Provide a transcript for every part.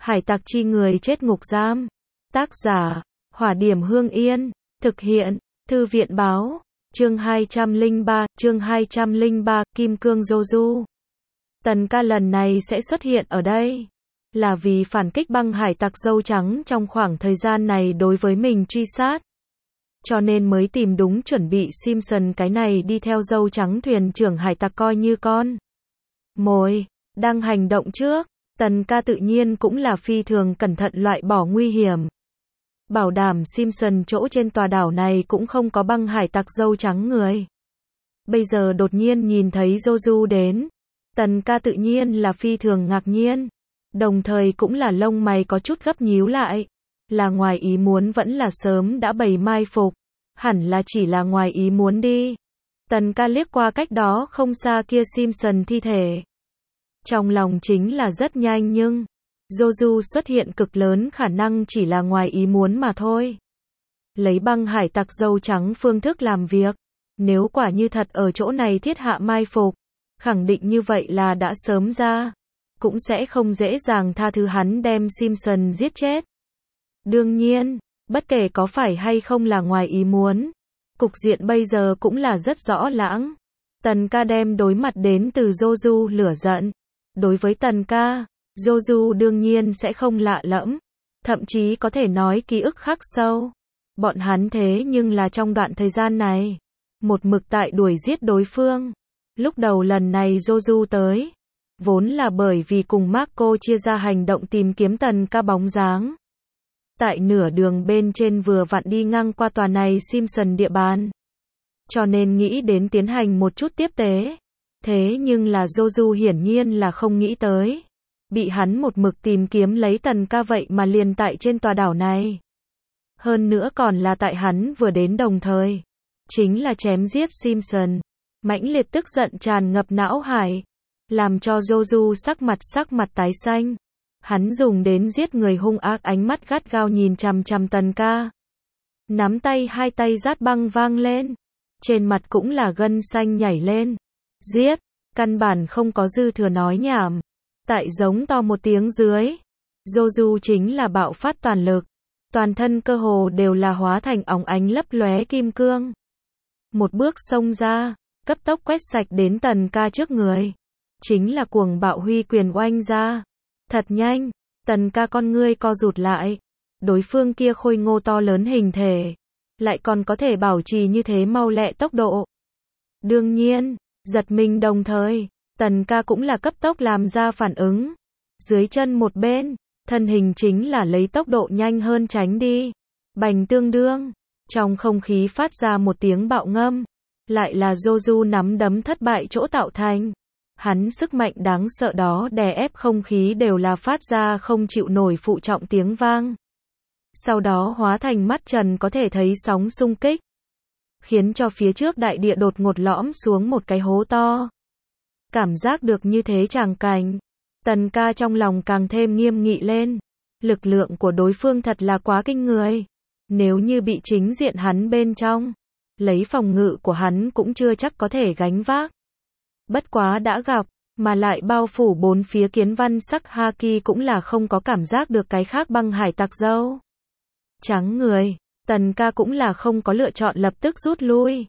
Hải tặc chi người chết ngục giam. Tác giả, Hỏa Điểm Hương Yên. Thực hiện, Thư viện báo. Chương 203, Kim Cương Joju. Tần ca lần này sẽ xuất hiện ở đây là vì phản kích băng hải tặc dâu trắng trong khoảng thời gian này đối với mình truy sát. Cho nên mới tìm đúng chuẩn bị Simpson cái này đi theo dâu trắng thuyền trưởng hải tặc coi như con mồi, đang hành động trước. Tần ca tự nhiên cũng là phi thường cẩn thận loại bỏ nguy hiểm. Bảo đảm Simpson chỗ trên tòa đảo này cũng không có băng hải tặc dâu trắng người. Bây giờ đột nhiên nhìn thấy Joju đến. Tần ca tự nhiên là phi thường ngạc nhiên. Đồng thời cũng là lông mày có chút gấp nhíu lại. Là ngoài ý muốn vẫn là sớm đã bày mai phục. Hẳn là chỉ là ngoài ý muốn đi. Tần ca liếc qua cách đó không xa kia Simpson thi thể. Trong lòng chính là rất nhanh nhưng Joju xuất hiện cực lớn khả năng chỉ là ngoài ý muốn mà thôi. Lấy băng hải tặc dâu trắng phương thức làm việc. Nếu quả như thật ở chỗ này thiết hạ mai phục. Khẳng định như vậy là đã sớm ra. Cũng sẽ không dễ dàng tha thứ hắn đem Simpson giết chết. Đương nhiên, bất kể có phải hay không là ngoài ý muốn. Cục diện bây giờ cũng là rất rõ lãng. Tần ca đem đối mặt đến từ Joju lửa giận. Đối với tần ca, Joju đương nhiên sẽ không lạ lẫm. Thậm chí có thể nói ký ức khắc sâu. Bọn hắn thế nhưng là trong đoạn thời gian này. Một mực tại đuổi giết đối phương. Lúc đầu lần này Joju tới. Vốn là bởi vì cùng Marco chia ra hành động tìm kiếm tần ca bóng dáng. Tại nửa đường bên trên vừa vặn đi ngang qua tòa này Simpson địa bàn. Cho nên nghĩ đến tiến hành một chút tiếp tế. Thế nhưng là Joju hiển nhiên là không nghĩ tới. Bị hắn một mực tìm kiếm lấy tần ca vậy mà liền tại trên tòa đảo này. Hơn nữa còn là tại hắn vừa đến đồng thời. Chính là chém giết Simpson. Mãnh liệt tức giận tràn ngập não hải. Làm cho Joju sắc mặt tái xanh. Hắn dùng đến giết người hung ác ánh mắt gắt gao nhìn chằm chằm tần ca. Nắm tay hai tay rát băng vang lên. Trên mặt cũng là gân xanh nhảy lên. Giết, căn bản không có dư thừa nói nhảm. Tại giống to một tiếng dưới. Joju chính là bạo phát toàn lực. Toàn thân cơ hồ đều là hóa thành óng ánh lấp lóe kim cương. Một bước xông ra, cấp tốc quét sạch đến tần ca trước người. Chính là cuồng bạo huy quyền oanh ra. Thật nhanh, tần ca con ngươi co rụt lại. Đối phương kia khôi ngô to lớn hình thể. Lại còn có thể bảo trì như thế mau lẹ tốc độ. Đương nhiên, giật mình đồng thời, tần ca cũng là cấp tốc làm ra phản ứng. Dưới chân một bên, thân hình chính là lấy tốc độ nhanh hơn tránh đi. Bành tương đương, trong không khí phát ra một tiếng bạo ngâm. Lại là Joju nắm đấm thất bại chỗ tạo thành. Hắn sức mạnh đáng sợ đó đè ép không khí đều là phát ra không chịu nổi phụ trọng tiếng vang. Sau đó hóa thành mắt trần có thể thấy sóng xung kích. Khiến cho phía trước đại địa đột ngột lõm xuống một cái hố to. Cảm giác được như thế tràng cảnh. Tần ca trong lòng càng thêm nghiêm nghị lên. Lực lượng của đối phương thật là quá kinh người. Nếu như bị chính diện hắn bên trong. Lấy phòng ngự của hắn cũng chưa chắc có thể gánh vác. Bất quá đã gặp, mà lại bao phủ bốn phía kiến văn sắc haki cũng là không có cảm giác được cái khác băng hải tặc dâu trắng người. Tần ca cũng là không có lựa chọn lập tức rút lui.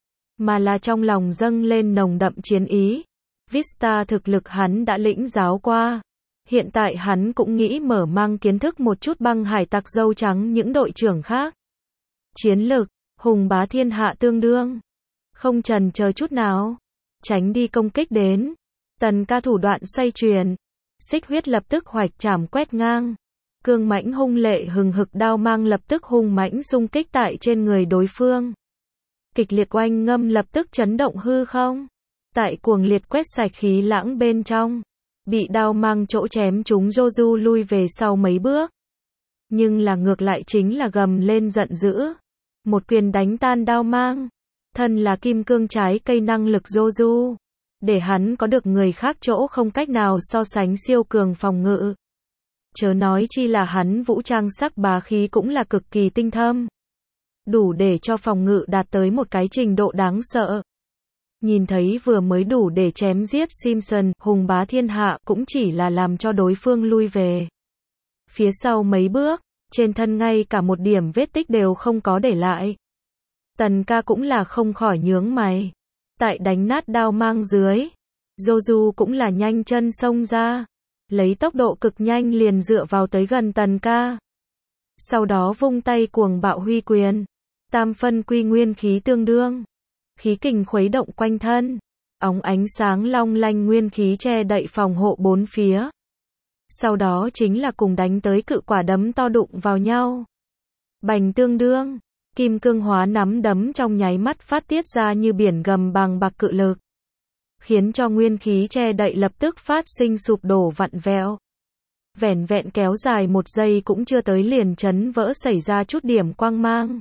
Mà là trong lòng dâng lên nồng đậm chiến ý. Vista thực lực hắn đã lĩnh giáo qua. Hiện tại hắn cũng nghĩ mở mang kiến thức một chút băng hải tặc dâu trắng những đội trưởng khác. Chiến lực, hùng bá thiên hạ tương đương. Không chần chờ chút nào. Tránh đi công kích đến. Tần ca thủ đoạn xoay chuyển. Xích huyết lập tức hoạch trảm quét ngang. Cương mãnh hung lệ hừng hực đao mang lập tức hung mãnh xung kích tại trên người đối phương. Kịch liệt oanh ngâm lập tức chấn động hư không. Tại cuồng liệt quét sạch khí lãng bên trong. Bị đao mang chỗ chém chúng Joju lui về sau mấy bước. Nhưng là ngược lại chính là gầm lên giận dữ. Một quyền đánh tan đao mang. Thân là kim cương trái cây năng lực Joju. Để hắn có được người khác chỗ không cách nào so sánh siêu cường phòng ngự. Chớ nói chi là hắn vũ trang sắc bá khí cũng là cực kỳ tinh thâm. Đủ để cho phòng ngự đạt tới một cái trình độ đáng sợ. Nhìn thấy vừa mới đủ để chém giết Simpson, hùng bá thiên hạ cũng chỉ là làm cho đối phương lui về. Phía sau mấy bước, trên thân ngay cả một điểm vết tích đều không có để lại. Tần ca cũng là không khỏi nhướng mày. Tại đánh nát đao mang dưới, Joju cũng là nhanh chân xông ra, lấy tốc độ cực nhanh liền dựa vào tới gần tần ca. Sau đó vung tay cuồng bạo huy quyền, tam phân quy nguyên khí tương đương. Khí kình khuấy động quanh thân, óng ánh sáng long lanh nguyên khí che đậy phòng hộ bốn phía. Sau đó chính là cùng đánh tới cự quả đấm to đụng vào nhau. Bành tương đương, kim cương hóa nắm đấm trong nháy mắt phát tiết ra như biển gầm bằng bạc cự lực, khiến cho nguyên khí che đậy lập tức phát sinh sụp đổ vặn vẹo. Vẻn vẹn kéo dài 1 giây cũng chưa tới liền chấn vỡ xảy ra chút điểm quang mang.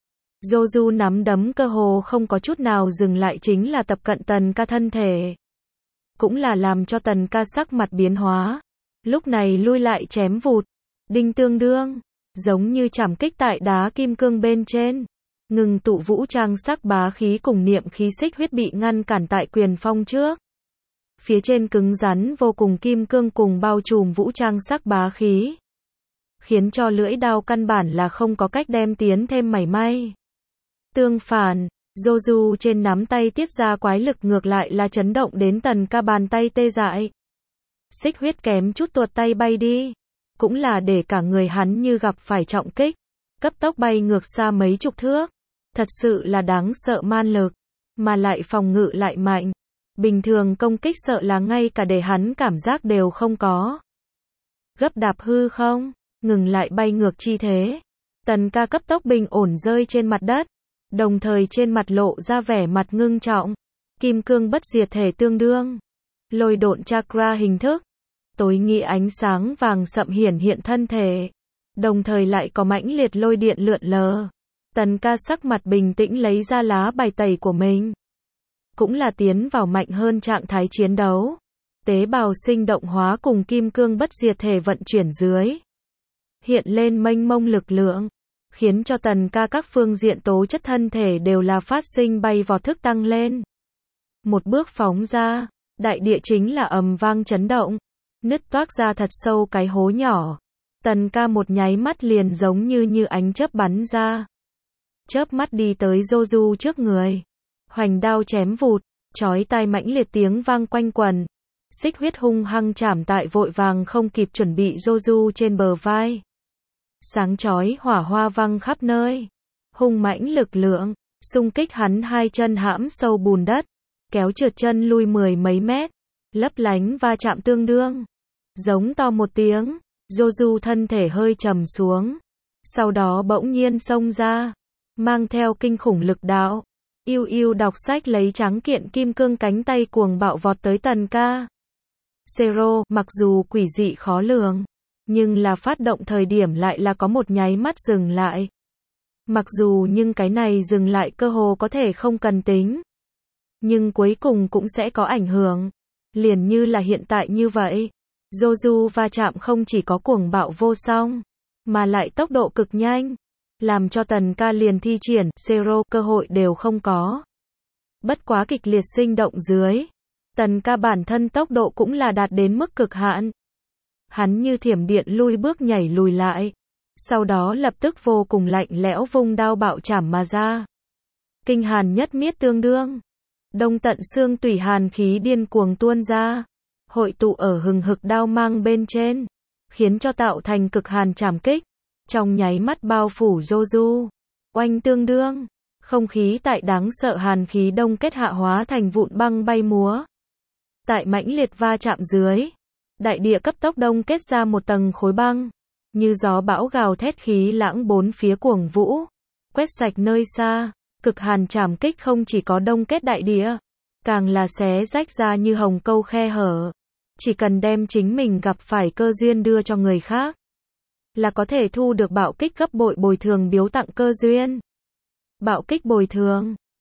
Joju nắm đấm cơ hồ không có chút nào dừng lại chính là tập cận tần ca thân thể. Cũng là làm cho tần ca sắc mặt biến hóa. Lúc này lui lại chém vụt. Đinh tương đương. Giống như chảm kích tại đá kim cương bên trên. Ngừng tụ vũ trang sắc bá khí cùng niệm khí xích huyết bị ngăn cản tại quyền phong trước. Phía trên cứng rắn vô cùng kim cương cùng bao trùm vũ trang sắc bá khí. Khiến cho lưỡi đao căn bản là không có cách đem tiến thêm mảy may. Tương phản, Joju trên nắm tay tiết ra quái lực ngược lại là chấn động đến tần ca bàn tay tê dại. Xích huyết kém chút tuột tay bay đi. Cũng là để cả người hắn như gặp phải trọng kích. Cấp tốc bay ngược xa mấy chục thước. Thật sự là đáng sợ man lực. Mà lại phòng ngự lại mạnh. Bình thường công kích sợ là ngay cả để hắn cảm giác đều không có. Gấp đạp hư không, ngừng lại bay ngược chi thế. Tần ca cấp tốc bình ổn rơi trên mặt đất. Đồng thời trên mặt lộ ra vẻ mặt ngưng trọng. Kim cương bất diệt thể tương đương. Lôi độn chakra hình thức. Tối nghĩa ánh sáng vàng sậm hiển hiện thân thể. Đồng thời lại có mãnh liệt lôi điện lượn lờ. Tần ca sắc mặt bình tĩnh lấy ra lá bài tẩy của mình. Cũng là tiến vào mạnh hơn trạng thái chiến đấu. Tế bào sinh động hóa cùng kim cương bất diệt thể vận chuyển dưới. Hiện lên mênh mông lực lượng. Khiến cho tần ca các phương diện tố chất thân thể đều là phát sinh bay vọt thức tăng lên. Một bước phóng ra, đại địa chính là ầm vang chấn động. Nứt toác ra thật sâu cái hố nhỏ. Tần ca một nháy mắt liền giống như ánh chớp bắn ra. Chớp mắt đi tới Joju trước người. Hoành đao chém vụt, chói tai mãnh liệt tiếng vang quanh quần. Xích huyết hung hăng chảm tại vội vàng không kịp chuẩn bị Joju trên bờ vai. Sáng chói hỏa hoa văng khắp nơi. Hung mãnh lực lượng, xung kích hắn hai chân hãm sâu bùn đất. Kéo trượt chân lui 10 mấy mét. Lấp lánh va chạm tương đương. Giống to một tiếng, Joju thân thể hơi trầm xuống. Sau đó bỗng nhiên xông ra. Mang theo kinh khủng lực đạo. Yêu yêu đọc sách lấy trắng kiện kim cương cánh tay cuồng bạo vọt tới tần ca. Zero, mặc dù quỷ dị khó lường, nhưng là phát động thời điểm lại là có một nháy mắt dừng lại. Mặc dù nhưng cái này dừng lại cơ hồ có thể không cần tính. Nhưng cuối cùng cũng sẽ có ảnh hưởng. Liền như là hiện tại như vậy. Joju va chạm không chỉ có cuồng bạo vô song, mà lại tốc độ cực nhanh. Làm cho tần ca liền thi triển, zero cơ hội đều không có. Bất quá kịch liệt sinh động dưới. Tần ca bản thân tốc độ cũng là đạt đến mức cực hạn. Hắn như thiểm điện lui bước nhảy lùi lại. Sau đó lập tức vô cùng lạnh lẽo vung đao bạo chảm mà ra. Kinh hàn nhất miết tương đương. Đông tận xương tủy hàn khí điên cuồng tuôn ra. Hội tụ ở hừng hực đao mang bên trên. Khiến cho tạo thành cực hàn chảm kích. Trong nháy mắt bao phủ Joju. Oanh tương đương. Không khí tại đáng sợ hàn khí đông kết hạ hóa thành vụn băng bay múa. Tại mãnh liệt va chạm dưới. Đại địa cấp tốc đông kết ra một tầng khối băng. Như gió bão gào thét khí lãng bốn phía cuồng vũ. Quét sạch nơi xa. Cực hàn chảm kích không chỉ có đông kết đại địa. Càng là xé rách ra như hồng câu khe hở. Chỉ cần đem chính mình gặp phải cơ duyên đưa cho người khác. Là có thể thu được bạo kích gấp bội bồi thường biếu tặng cơ duyên. Bạo kích bồi thường.